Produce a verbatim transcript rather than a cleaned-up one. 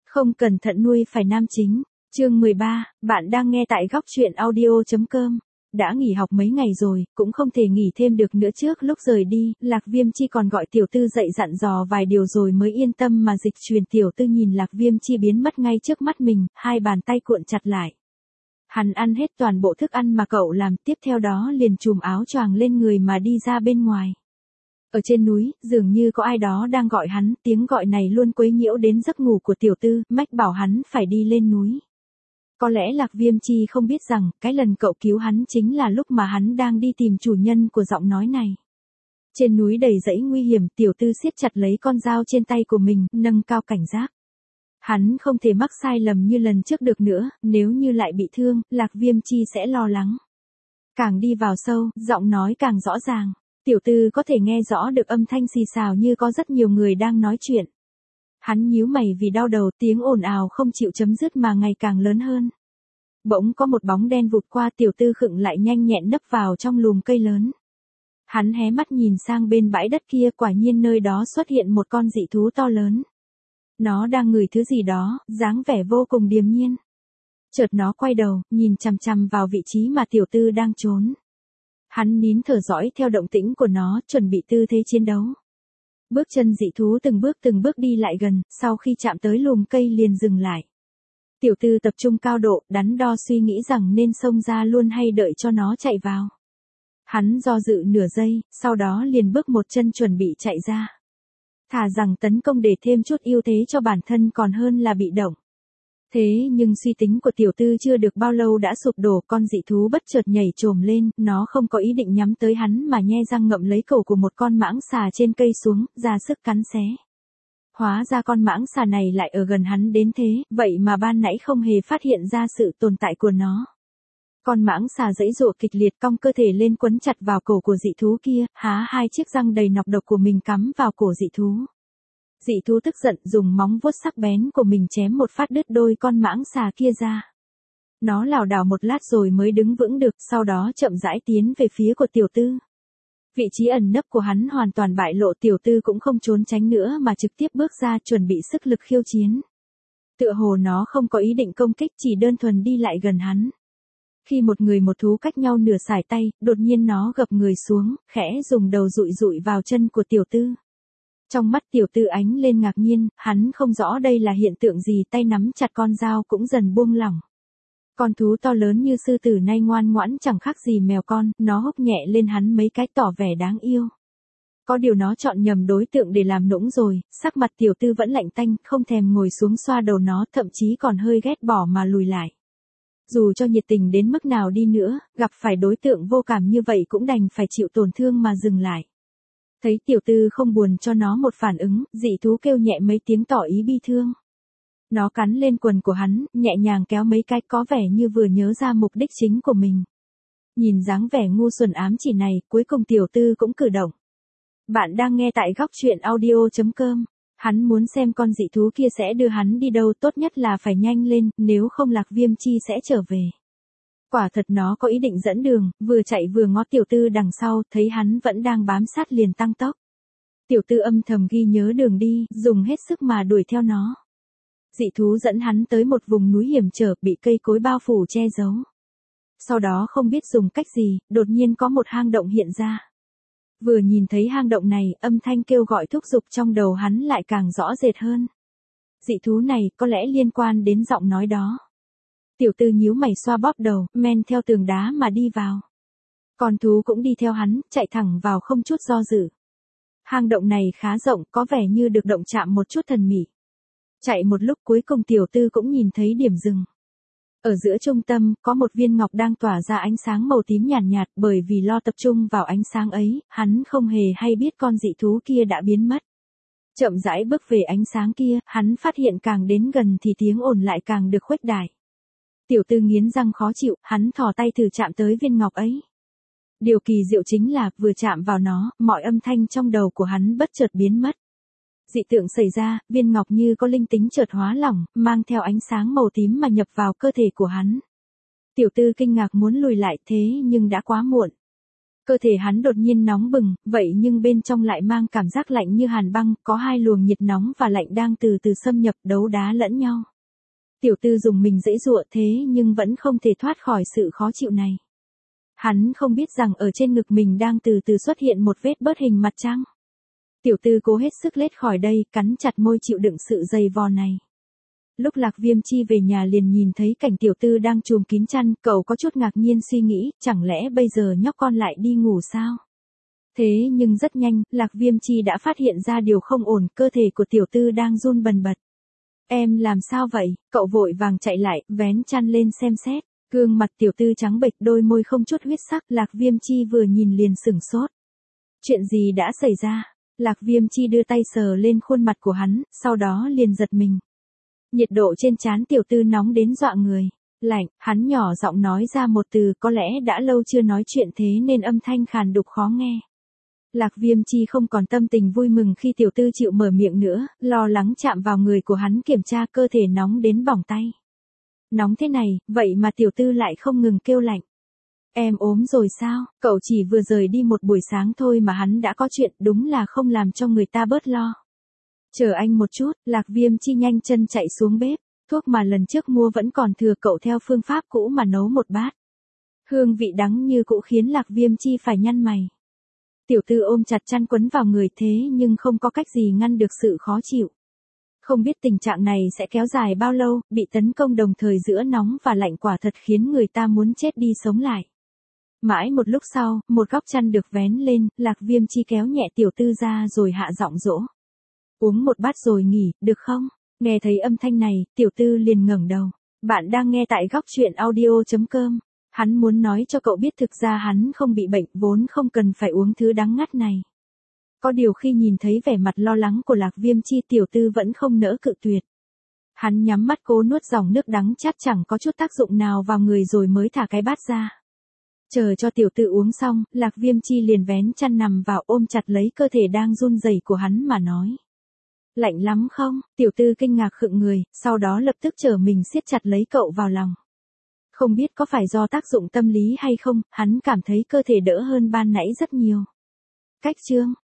Không cẩn thận nuôi phải nam chính. Chương mười ba, bạn đang nghe tại góc truyện audio.com. Đã nghỉ học mấy ngày rồi, cũng không thể nghỉ thêm được nữa. Trước lúc rời đi, Lạc Viêm Chi còn gọi Tiểu Tư dậy dặn dò vài điều rồi mới yên tâm mà dịch truyền. Tiểu Tư nhìn Lạc Viêm Chi biến mất ngay trước mắt mình, hai bàn tay cuộn chặt lại. Hắn ăn hết toàn bộ thức ăn mà cậu làm, tiếp theo đó liền trùm áo choàng lên người mà đi ra bên ngoài. Ở trên núi, dường như có ai đó đang gọi hắn, tiếng gọi này luôn quấy nhiễu đến giấc ngủ của Tiểu Tư, mách bảo hắn phải đi lên núi. Có lẽ Lạc Viêm Chi không biết rằng, cái lần cậu cứu hắn chính là lúc mà hắn đang đi tìm chủ nhân của giọng nói này. Trên núi đầy dãy nguy hiểm, Tiểu Tư siết chặt lấy con dao trên tay của mình, nâng cao cảnh giác. Hắn không thể mắc sai lầm như lần trước được nữa, nếu như lại bị thương, Lạc Viêm Chi sẽ lo lắng. Càng đi vào sâu, giọng nói càng rõ ràng. Tiểu Tư có thể nghe rõ được âm thanh xì xào như có rất nhiều người đang nói chuyện. Hắn nhíu mày vì đau đầu, tiếng ồn ào không chịu chấm dứt mà ngày càng lớn hơn. Bỗng có một bóng đen vụt qua, Tiểu Tư khựng lại nhanh nhẹn nấp vào trong lùm cây lớn. Hắn hé mắt nhìn sang bên bãi đất kia, quả nhiên nơi đó xuất hiện một con dị thú to lớn. Nó đang ngửi thứ gì đó, dáng vẻ vô cùng điềm nhiên. Chợt nó quay đầu, nhìn chằm chằm vào vị trí mà Tiểu Tư đang trốn. Hắn nín thở dõi theo động tĩnh của nó, chuẩn bị tư thế chiến đấu. Bước chân dị thú từng bước từng bước đi lại gần, sau khi chạm tới lùm cây liền dừng lại. Tiểu Tư tập trung cao độ, đắn đo suy nghĩ rằng nên xông ra luôn hay đợi cho nó chạy vào. Hắn do dự nửa giây, sau đó liền bước một chân chuẩn bị chạy ra. Thà rằng tấn công để thêm chút ưu thế cho bản thân còn hơn là bị động. Thế nhưng suy tính của Tiểu Tư chưa được bao lâu đã sụp đổ, con dị thú bất chợt nhảy trồm lên, nó không có ý định nhắm tới hắn mà nhe răng ngậm lấy cổ của một con mãng xà trên cây xuống, ra sức cắn xé. Hóa ra con mãng xà này lại ở gần hắn đến thế, vậy mà ban nãy không hề phát hiện ra sự tồn tại của nó. Con mãng xà giãy giụa kịch liệt, cong cơ thể lên quấn chặt vào cổ của dị thú kia, há hai chiếc răng đầy nọc độc của mình cắm vào cổ dị thú. Dị thú tức giận dùng móng vuốt sắc bén của mình chém một phát đứt đôi con mãng xà kia ra. Nó lảo đảo một lát rồi mới đứng vững được, sau đó chậm rãi tiến về phía của Tiểu Tư. Vị trí ẩn nấp của hắn hoàn toàn bại lộ, Tiểu Tư cũng không trốn tránh nữa mà trực tiếp bước ra chuẩn bị sức lực khiêu chiến. Tựa hồ nó không có ý định công kích, chỉ đơn thuần đi lại gần hắn. Khi một người một thú cách nhau nửa sải tay, đột nhiên nó gập người xuống, khẽ dùng đầu dụi dụi vào chân của Tiểu Tư. Trong mắt Tiểu Tư ánh lên ngạc nhiên, hắn không rõ đây là hiện tượng gì, tay nắm chặt con dao cũng dần buông lỏng. Con thú to lớn như sư tử nay ngoan ngoãn chẳng khác gì mèo con, nó húc nhẹ lên hắn mấy cái tỏ vẻ đáng yêu. Có điều nó chọn nhầm đối tượng để làm nũng rồi, sắc mặt Tiểu Tư vẫn lạnh tanh, không thèm ngồi xuống xoa đầu nó, thậm chí còn hơi ghét bỏ mà lùi lại. Dù cho nhiệt tình đến mức nào đi nữa, gặp phải đối tượng vô cảm như vậy cũng đành phải chịu tổn thương mà dừng lại. Thấy Tiểu Tư không buồn cho nó một phản ứng, dị thú kêu nhẹ mấy tiếng tỏ ý bi thương. Nó cắn lên quần của hắn, nhẹ nhàng kéo mấy cái, có vẻ như vừa nhớ ra mục đích chính của mình. Nhìn dáng vẻ ngu xuẩn ám chỉ này, cuối cùng Tiểu Tư cũng cử động. Bạn đang nghe tại góc truyện audio.com. Hắn muốn xem con dị thú kia sẽ đưa hắn đi đâu, tốt nhất là phải nhanh lên, nếu không Lạc Viêm Chi sẽ trở về. Quả thật nó có ý định dẫn đường, vừa chạy vừa ngó Tiểu Tư đằng sau, thấy hắn vẫn đang bám sát liền tăng tốc. Tiểu Tư âm thầm ghi nhớ đường đi, dùng hết sức mà đuổi theo nó. Dị thú dẫn hắn tới một vùng núi hiểm trở, bị cây cối bao phủ che giấu. Sau đó không biết dùng cách gì, đột nhiên có một hang động hiện ra. Vừa nhìn thấy hang động này, âm thanh kêu gọi thúc giục trong đầu hắn lại càng rõ rệt hơn. Dị thú này có lẽ liên quan đến giọng nói đó. Tiểu Tư nhíu mày xoa bóp đầu, men theo tường đá mà đi vào. Con thú cũng đi theo hắn, chạy thẳng vào không chút do dự. Hang động này khá rộng, có vẻ như được động chạm một chút thần mỹ. Chạy một lúc cuối cùng Tiểu Tư cũng nhìn thấy điểm dừng. Ở giữa trung tâm, có một viên ngọc đang tỏa ra ánh sáng màu tím nhàn nhạt, nhạt, bởi vì lo tập trung vào ánh sáng ấy, hắn không hề hay biết con dị thú kia đã biến mất. Chậm rãi bước về ánh sáng kia, hắn phát hiện càng đến gần thì tiếng ồn lại càng được khuếch đại. Tiểu Tư nghiến răng khó chịu, hắn thò tay thử chạm tới viên ngọc ấy. Điều kỳ diệu chính là, vừa chạm vào nó, mọi âm thanh trong đầu của hắn bất chợt biến mất. Dị tượng xảy ra, viên ngọc như có linh tính chợt hóa lỏng, mang theo ánh sáng màu tím mà nhập vào cơ thể của hắn. Tiểu Tư kinh ngạc muốn lùi lại thế nhưng đã quá muộn. Cơ thể hắn đột nhiên nóng bừng, vậy nhưng bên trong lại mang cảm giác lạnh như hàn băng, có hai luồng nhiệt nóng và lạnh đang từ từ xâm nhập đấu đá lẫn nhau. Tiểu tư dùng mình giãy giụa thế nhưng vẫn không thể thoát khỏi sự khó chịu này. Hắn không biết rằng ở trên ngực mình đang từ từ xuất hiện một vết bớt hình mặt trăng. Tiểu tư cố hết sức lết khỏi đây, cắn chặt môi chịu đựng sự dày vò này. Lúc Lạc Viêm Chi về nhà liền nhìn thấy cảnh tiểu tư đang trùm kín chăn, cậu có chút ngạc nhiên suy nghĩ, chẳng lẽ bây giờ nhóc con lại đi ngủ sao? Thế nhưng rất nhanh, Lạc Viêm Chi đã phát hiện ra điều không ổn, cơ thể của tiểu tư đang run bần bật. Em làm sao vậy? Cậu vội vàng chạy lại, vén chăn lên xem xét. Gương mặt tiểu tư trắng bệch, đôi môi không chút huyết sắc, Lạc Viêm Chi vừa nhìn liền sửng sốt. Chuyện gì đã xảy ra? Lạc Viêm Chi đưa tay sờ lên khuôn mặt của hắn, sau đó liền giật mình. Nhiệt độ trên trán tiểu tư nóng đến dọa người. Lạnh, hắn nhỏ giọng nói ra một từ, có lẽ đã lâu chưa nói chuyện thế nên âm thanh khàn đục khó nghe. Lạc Viêm Chi không còn tâm tình vui mừng khi tiểu tư chịu mở miệng nữa, lo lắng chạm vào người của hắn kiểm tra cơ thể nóng đến bỏng tay. Nóng thế này, vậy mà tiểu tư lại không ngừng kêu lạnh. Em ốm rồi sao? Cậu chỉ vừa rời đi một buổi sáng thôi mà hắn đã có chuyện, đúng là không làm cho người ta bớt lo. Chờ anh một chút, Lạc Viêm Chi nhanh chân chạy xuống bếp, thuốc mà lần trước mua vẫn còn thừa, cậu theo phương pháp cũ mà nấu một bát. Hương vị đắng như cũ khiến Lạc Viêm Chi phải nhăn mày. Tiểu tư ôm chặt chăn quấn vào người thế nhưng không có cách gì ngăn được sự khó chịu. Không biết tình trạng này sẽ kéo dài bao lâu, bị tấn công đồng thời giữa nóng và lạnh quả thật khiến người ta muốn chết đi sống lại. Mãi một lúc sau, một góc chăn được vén lên, Lạc Viêm Chi kéo nhẹ tiểu tư ra rồi hạ giọng dỗ. Uống một bát rồi nghỉ, được không? Nghe thấy âm thanh này, tiểu tư liền ngẩng đầu. Bạn đang nghe tại góc truyện audio chấm com. Hắn muốn nói cho cậu biết thực ra hắn không bị bệnh, vốn không cần phải uống thứ đắng ngắt này. Có điều khi nhìn thấy vẻ mặt lo lắng của Lạc Viêm Chi, tiểu tư vẫn không nỡ cự tuyệt. Hắn nhắm mắt cố nuốt dòng nước đắng chát chẳng có chút tác dụng nào vào người rồi mới thả cái bát ra. Chờ cho tiểu tư uống xong, Lạc Viêm Chi liền vén chăn nằm vào ôm chặt lấy cơ thể đang run rẩy của hắn mà nói. Lạnh lắm không? Tiểu tư kinh ngạc khựng người, sau đó lập tức trở mình siết chặt lấy cậu vào lòng. Không biết có phải do tác dụng tâm lý hay không, hắn cảm thấy cơ thể đỡ hơn ban nãy rất nhiều. Cách chương,